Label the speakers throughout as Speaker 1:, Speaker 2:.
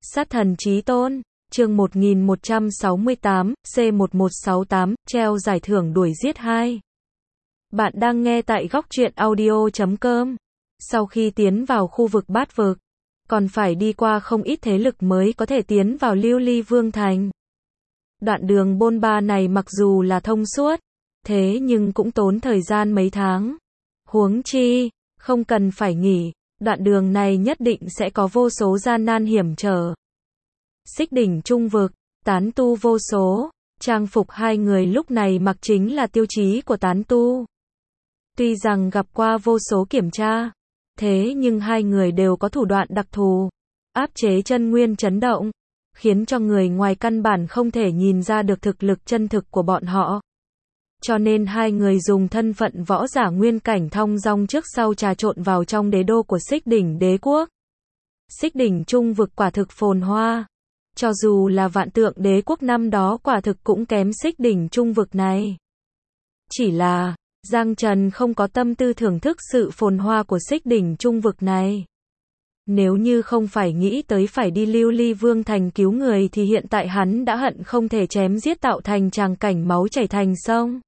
Speaker 1: Sát thần chí tôn, chương 1168, C1168, treo giải thưởng đuổi giết 2. Bạn đang nghe tại góc truyện audio.com. Sau khi tiến vào khu vực bát vực, còn phải đi qua không ít thế lực mới có thể tiến vào Lưu Ly Vương Thành. Đoạn đường bôn ba này mặc dù là thông suốt, thế nhưng cũng tốn thời gian mấy tháng. Huống chi, không cần phải nghỉ, đoạn đường này nhất định sẽ có vô số gian nan hiểm trở. Xích đỉnh trung vực, tán tu vô số, trang phục hai người lúc này mặc chính là tiêu chí của tán tu. Tuy rằng gặp qua vô số kiểm tra, thế nhưng hai người đều có thủ đoạn đặc thù, áp chế chân nguyên chấn động, khiến cho người ngoài căn bản không thể nhìn ra được thực lực chân thực của bọn họ. Cho nên hai người dùng thân phận võ giả nguyên cảnh thong dong trước sau trà trộn vào trong đế đô của Xích đỉnh đế quốc. Xích đỉnh trung vực quả thực phồn hoa. Cho dù là Vạn Tượng đế quốc năm đó quả thực cũng kém Xích đỉnh trung vực này. Chỉ là, Giang Trần không có tâm tư thưởng thức sự phồn hoa của Xích đỉnh trung vực này. Nếu như không phải nghĩ tới phải đi Lưu Ly Vương Thành cứu người thì hiện tại hắn đã hận không thể chém giết tạo thành tràng cảnh máu chảy thành sông.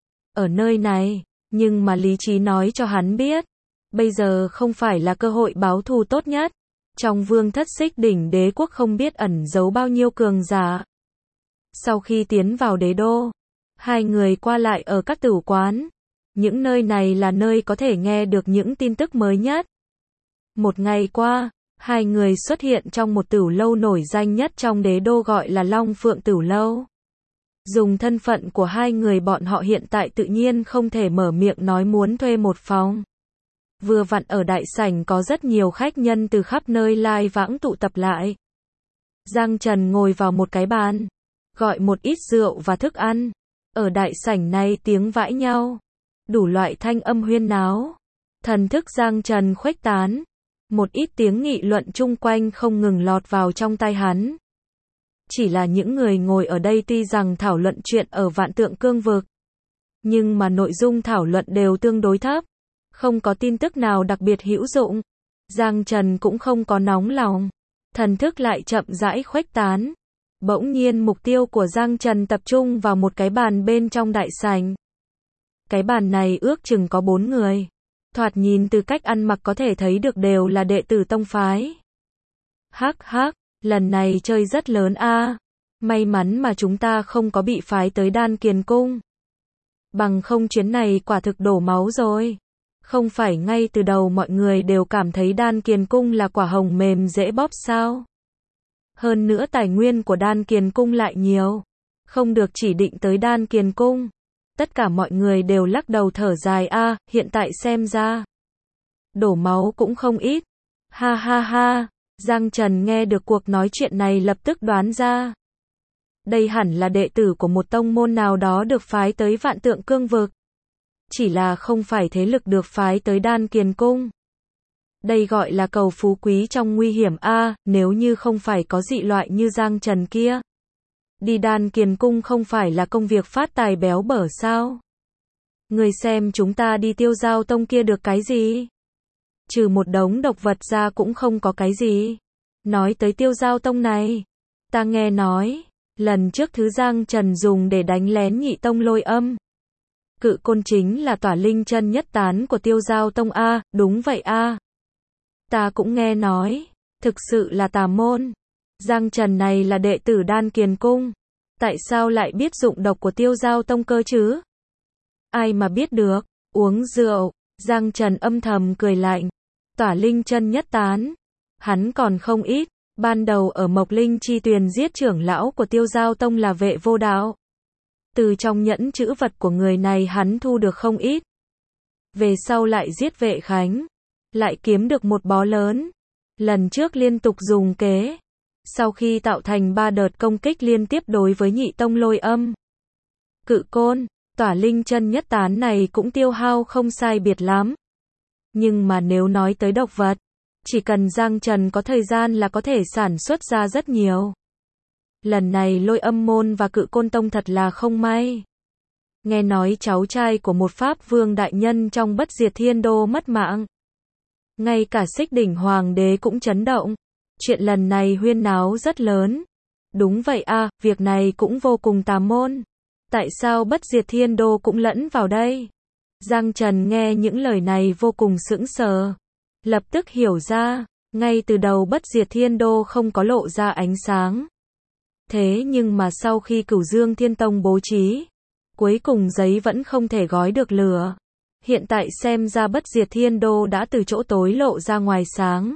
Speaker 1: Ở nơi này, nhưng mà lý trí nói cho hắn biết, bây giờ không phải là cơ hội báo thù tốt nhất. Trong vương thất Xích đỉnh đế quốc không biết ẩn giấu bao nhiêu cường giả. Sau khi tiến vào đế đô, hai người qua lại ở các tử quán. Những nơi này là nơi có thể nghe được những tin tức mới nhất. Một ngày qua, hai người xuất hiện trong một tửu lâu nổi danh nhất trong đế đô gọi là Long Phượng Tửu Lâu. Dùng thân phận của hai người bọn họ hiện tại tự nhiên không thể mở miệng nói muốn thuê một phòng. Vừa vặn ở đại sảnh có rất nhiều khách nhân từ khắp nơi lai vãng tụ tập lại. Giang Trần ngồi vào một cái bàn, gọi một ít rượu và thức ăn. Ở đại sảnh này tiếng vãi nhau, đủ loại thanh âm huyên náo. Thần thức Giang Trần khuếch tán, một ít tiếng nghị luận chung quanh không ngừng lọt vào trong tai hắn. Chỉ là những người ngồi ở đây tuy rằng thảo luận chuyện ở Vạn Tượng cương vực, nhưng mà nội dung thảo luận đều tương đối thấp, không có tin tức nào đặc biệt hữu dụng. Giang Trần cũng không có nóng lòng, thần thức lại chậm rãi khuếch tán. Bỗng nhiên mục tiêu của Giang Trần tập trung vào một cái bàn bên trong đại sảnh. Cái bàn này ước chừng có 4 người. Thoạt nhìn từ cách ăn mặc có thể thấy được đều là đệ tử tông phái. Hắc hắc, lần này chơi rất lớn a. May mắn mà chúng ta không có bị phái tới Đan Kiền Cung. Bằng không chuyến này quả thực đổ máu rồi. Không phải ngay từ đầu mọi người đều cảm thấy Đan Kiền Cung là quả hồng mềm dễ bóp sao? Hơn nữa tài nguyên của Đan Kiền Cung lại nhiều. Không được chỉ định tới Đan Kiền Cung. Tất cả mọi người đều lắc đầu thở dài a, hiện tại xem ra đổ máu cũng không ít. Ha ha ha, Giang Trần nghe được cuộc nói chuyện này lập tức đoán ra. Đây hẳn là đệ tử của một tông môn nào đó được phái tới Vạn Tượng cương vực. Chỉ là không phải thế lực được phái tới Đan Kiền Cung. Đây gọi là cầu phú quý trong nguy hiểm a, nếu như không phải có dị loại như Giang Trần kia. Đi Đan Kiền Cung không phải là công việc phát tài béo bở sao? Người xem chúng ta đi Tiêu Giao Tông kia được cái gì? Trừ một đống độc vật ra cũng không có cái gì. Nói tới Tiêu Giao Tông này, ta nghe nói, lần trước thứ Giang Trần dùng để đánh lén Nhị Tông Lôi Âm. Cự côn chính là Tỏa Linh chân nhất tán của Tiêu Giao Tông a, đúng vậy a. Ta cũng nghe nói, thực sự là tà môn. Giang Trần này là đệ tử Đan Kiền Cung, tại sao lại biết dụng độc của Tiêu Giao Tông cơ chứ? Ai mà biết được, uống rượu, Giang Trần âm thầm cười lạnh. Tỏa Linh chân nhất tán, hắn còn không ít, ban đầu ở Mộc Linh Chi Tuyền giết trưởng lão của Tiêu Giao Tông là Vệ Vô Đạo. Từ trong nhẫn chữ vật của người này hắn thu được không ít. Về sau lại giết Vệ Khánh, lại kiếm được một bó lớn. Lần trước liên tục dùng kế. Sau khi tạo thành 3 đợt công kích liên tiếp đối với Nhị Tông Lôi Âm. Cự côn, Tỏa Linh chân nhất tán này cũng tiêu hao không sai biệt lắm. Nhưng mà nếu nói tới độc vật, chỉ cần Giang Trần có thời gian là có thể sản xuất ra rất nhiều. Lần này Lôi Âm môn và Cự Côn Tông thật là không may. Nghe nói cháu trai của một Pháp Vương đại nhân trong Bất Diệt Thiên Đô mất mạng. Ngay cả Xích đỉnh Hoàng đế cũng chấn động. Chuyện lần này huyên náo rất lớn. Đúng vậy a, việc này cũng vô cùng tà môn. Tại sao Bất Diệt Thiên Đô cũng lẫn vào đây? Giang Trần nghe những lời này vô cùng sững sờ. Lập tức hiểu ra, ngay từ đầu Bất Diệt Thiên Đô không có lộ ra ánh sáng. Thế nhưng mà sau khi Cửu Dương Thiên Tông bố trí, cuối cùng giấy vẫn không thể gói được lửa. Hiện tại xem ra Bất Diệt Thiên Đô đã từ chỗ tối lộ ra ngoài sáng.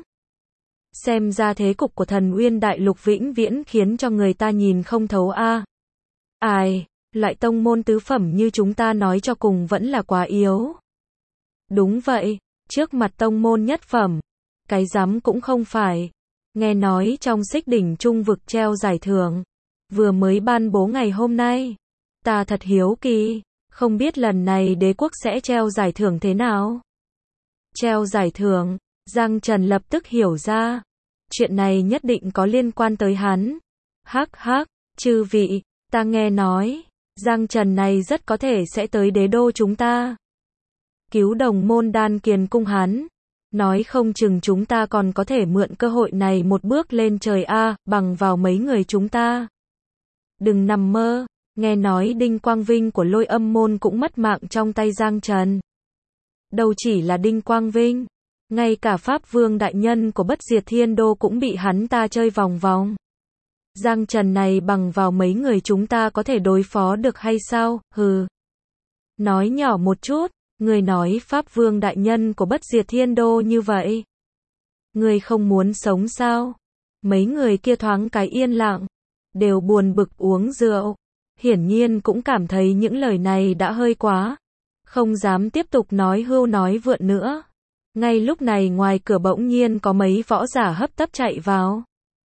Speaker 1: Xem ra thế cục của Thần Uyên Đại Lục vĩnh viễn khiến cho người ta nhìn không thấu a. Ai, loại tông môn tứ phẩm như chúng ta nói cho cùng vẫn là quá yếu. Đúng vậy, trước mặt tông môn nhất phẩm, cái rắm cũng không phải. Nghe nói trong Xích Đỉnh Trung vực treo giải thưởng, vừa mới ban bố ngày hôm nay. Ta thật hiếu kỳ, không biết lần này đế quốc sẽ treo giải thưởng thế nào? Treo giải thưởng, Giang Trần lập tức hiểu ra. Chuyện này nhất định có liên quan tới hắn. Hắc hắc, chư vị, ta nghe nói, Giang Trần này rất có thể sẽ tới đế đô chúng ta. Cứu đồng môn Đan Kiền cung hắn. Nói không chừng chúng ta còn có thể mượn cơ hội này một bước lên trời a, bằng vào mấy người chúng ta. Đừng nằm mơ, nghe nói Đinh Quang Vinh của Lôi Âm môn cũng mất mạng trong tay Giang Trần. Đâu chỉ là Đinh Quang Vinh, ngay cả Pháp Vương đại nhân của Bất Diệt Thiên Đô cũng bị hắn ta chơi vòng vòng. Giang Trần này bằng vào mấy người chúng ta có thể đối phó được hay sao? Hừ. Nói nhỏ một chút, người nói Pháp Vương đại nhân của Bất Diệt Thiên Đô như vậy. Người không muốn sống sao? Mấy người kia thoáng cái yên lặng, đều buồn bực uống rượu. Hiển nhiên cũng cảm thấy những lời này đã hơi quá. Không dám tiếp tục nói hưu nói vượn nữa. Ngay lúc này ngoài cửa bỗng nhiên có mấy võ giả hấp tấp chạy vào.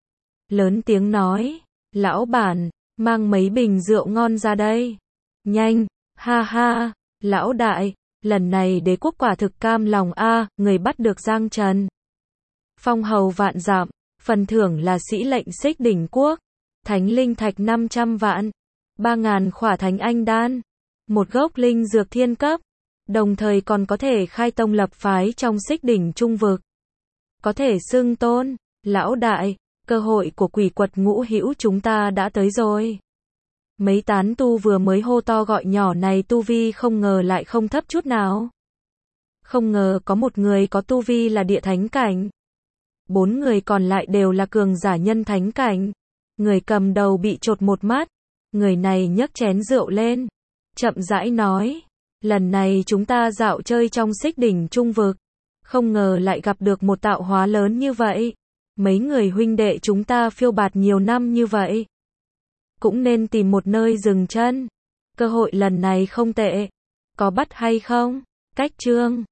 Speaker 1: Lớn tiếng nói, lão bản, mang mấy bình rượu ngon ra đây. Nhanh, ha ha, lão đại, lần này đế quốc quả thực cam lòng a, người bắt được Giang Trần. Phong hầu vạn dặm, phần thưởng là sĩ lệnh Xích Đỉnh quốc, thánh linh thạch 500 vạn, 3.000 khỏa thánh anh đan, một gốc linh dược thiên cấp, đồng thời còn có thể khai tông lập phái trong Xích Đỉnh Trung vực. Có thể xưng tôn, lão đại, cơ hội của Quỷ Quật Ngũ Hữu chúng ta đã tới rồi. Mấy tán tu vừa mới hô to gọi nhỏ này tu vi không ngờ lại không thấp chút nào. Không ngờ có một người có tu vi là địa thánh cảnh. 4 người còn lại đều là cường giả nhân thánh cảnh. Người cầm đầu bị chột một mắt. Người này nhấc chén rượu lên. Chậm rãi nói. Lần này chúng ta dạo chơi trong Xích Đỉnh Trung vực. Không ngờ lại gặp được một tạo hóa lớn như vậy. Mấy người huynh đệ chúng ta phiêu bạt nhiều năm như vậy. Cũng nên tìm một nơi dừng chân. Cơ hội lần này không tệ. Có bắt hay không? Cách chương